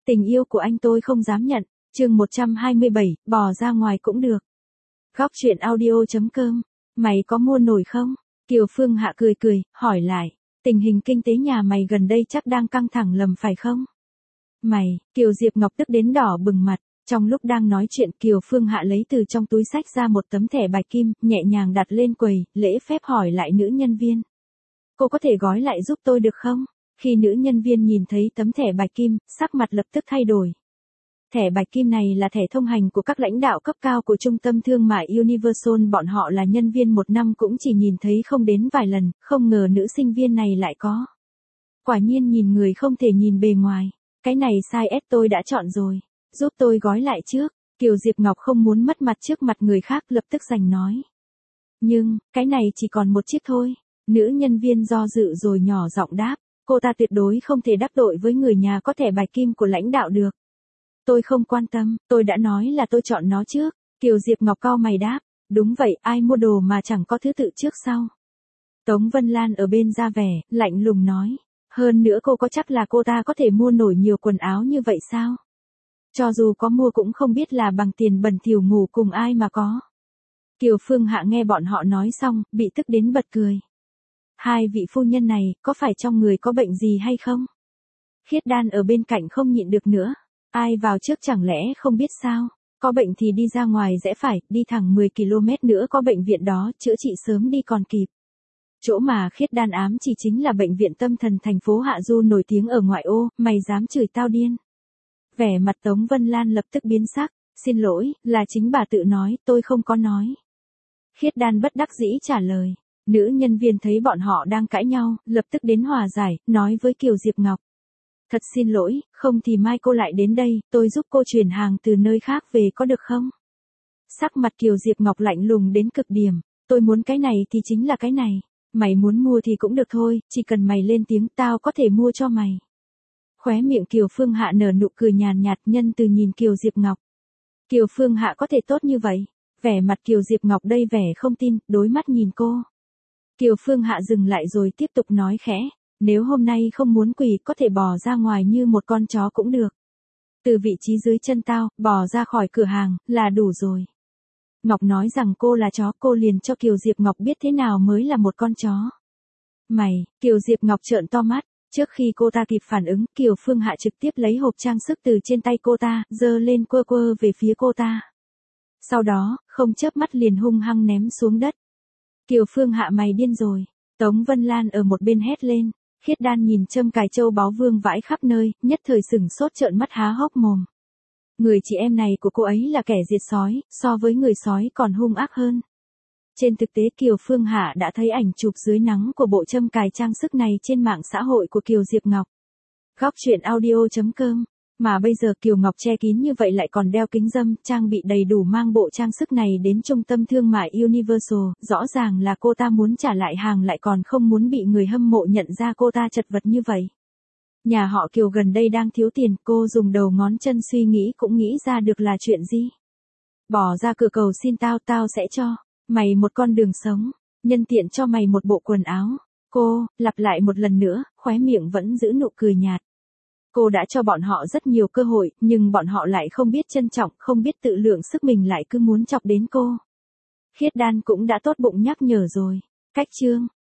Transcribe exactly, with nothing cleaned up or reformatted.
Tình yêu của anh tôi không dám nhận. Chương một trăm hai mươi bảy, bỏ ra ngoài cũng được. Góc truyện audio chấm com. Mày có mua nổi không? Kiều Phương Hạ cười cười, hỏi lại. Tình hình kinh tế nhà mày gần đây chắc đang căng thẳng lầm phải không? Mày, Kiều Diệp Ngọc tức đến đỏ bừng mặt. Trong lúc đang nói chuyện, Kiều Phương Hạ lấy từ trong túi xách ra một tấm thẻ bạch kim, nhẹ nhàng đặt lên quầy, lễ phép hỏi lại nữ nhân viên. Cô có thể gói lại giúp tôi được không? Khi nữ nhân viên nhìn thấy tấm thẻ bạch kim, sắc mặt lập tức thay đổi. Thẻ bạch kim này là thẻ thông hành của các lãnh đạo cấp cao của trung tâm thương mại Universal, bọn họ là nhân viên một năm cũng chỉ nhìn thấy không đến vài lần, không ngờ nữ sinh viên này lại có. Quả nhiên nhìn người không thể nhìn bề ngoài, cái này size S tôi đã chọn rồi, giúp tôi gói lại trước. Kiều Diệp Ngọc không muốn mất mặt trước mặt người khác, lập tức giành nói. Nhưng, cái này chỉ còn một chiếc thôi. Nữ nhân viên do dự rồi nhỏ giọng đáp, cô ta tuyệt đối không thể đắc tội với người nhà có thẻ bạch kim của lãnh đạo được. Tôi không quan tâm, tôi đã nói là tôi chọn nó trước. Kiều Diệp Ngọc cau mày đáp, đúng vậy, ai mua đồ mà chẳng có thứ tự trước sau. Tống Vân Lan ở bên ra vẻ, lạnh lùng nói, hơn nữa cô có chắc là cô ta có thể mua nổi nhiều quần áo như vậy sao? Cho dù có mua cũng không biết là bằng tiền bẩn thỉu ngủ cùng ai mà có. Kiều Phương Hạ nghe bọn họ nói xong, bị tức đến bật cười. Hai vị phu nhân này, có phải trong người có bệnh gì hay không? Khiết Đan ở bên cạnh không nhịn được nữa. Ai vào trước chẳng lẽ không biết sao? Có bệnh thì đi ra ngoài rẽ phải, đi thẳng mười ki lô mét nữa có bệnh viện đó, chữa trị sớm đi còn kịp. Chỗ mà Khiết Đan ám chỉ chính là bệnh viện tâm thần thành phố Hạ Du nổi tiếng ở ngoại ô, mày dám chửi tao điên. Vẻ mặt Tống Vân Lan lập tức biến sắc, xin lỗi, là chính bà tự nói, tôi không có nói. Khiết Đan bất đắc dĩ trả lời. Nữ nhân viên thấy bọn họ đang cãi nhau, lập tức đến hòa giải, nói với Kiều Diệp Ngọc. Thật xin lỗi, không thì mai cô lại đến đây, tôi giúp cô chuyển hàng từ nơi khác về có được không? Sắc mặt Kiều Diệp Ngọc lạnh lùng đến cực điểm, tôi muốn cái này thì chính là cái này, mày muốn mua thì cũng được thôi, chỉ cần mày lên tiếng tao có thể mua cho mày. Khóe miệng Kiều Phương Hạ nở nụ cười nhàn nhạt, nhân từ nhìn Kiều Diệp Ngọc. Kiều Phương Hạ có thể tốt như vậy? Vẻ mặt Kiều Diệp Ngọc đầy vẻ không tin, đối mắt nhìn cô. Kiều Phương Hạ dừng lại rồi tiếp tục nói khẽ, nếu hôm nay không muốn quỳ có thể bò ra ngoài như một con chó cũng được. Từ vị trí dưới chân tao, bò ra khỏi cửa hàng, là đủ rồi. Ngọc nói rằng cô là chó, cô liền cho Kiều Diệp Ngọc biết thế nào mới là một con chó. Mày, Kiều Diệp Ngọc trợn to mắt, trước khi cô ta kịp phản ứng, Kiều Phương Hạ trực tiếp lấy hộp trang sức từ trên tay cô ta, giơ lên quơ quơ về phía cô ta. Sau đó, không chớp mắt liền hung hăng ném xuống đất. Kiều Phương Hạ mày điên rồi. Tống Vân Lan ở một bên hét lên. Khiết Đan nhìn châm cài châu báu vương vãi khắp nơi, nhất thời sửng sốt trợn mắt há hốc mồm. Người chị em này của cô ấy là kẻ diệt sói, so với người sói còn hung ác hơn. Trên thực tế Kiều Phương Hạ đã thấy ảnh chụp dưới nắng của bộ châm cài trang sức này trên mạng xã hội của Kiều Diệp Ngọc. Góc truyện audio chấm com. Mà bây giờ Kiều Ngọc che kín như vậy lại còn đeo kính râm, trang bị đầy đủ mang bộ trang sức này đến trung tâm thương mại Universal, rõ ràng là cô ta muốn trả lại hàng lại còn không muốn bị người hâm mộ nhận ra cô ta chật vật như vậy. Nhà họ Kiều gần đây đang thiếu tiền, cô dùng đầu ngón chân suy nghĩ cũng nghĩ ra được là chuyện gì. Bỏ ra cửa cầu xin tao, tao sẽ cho mày một con đường sống, nhân tiện cho mày một bộ quần áo. Cô, lặp lại một lần nữa, khóe miệng vẫn giữ nụ cười nhạt. Cô đã cho bọn họ rất nhiều cơ hội, nhưng bọn họ lại không biết trân trọng, không biết tự lượng sức mình lại cứ muốn chọc đến cô. Khiết Đan cũng đã tốt bụng nhắc nhở rồi. Cách chương.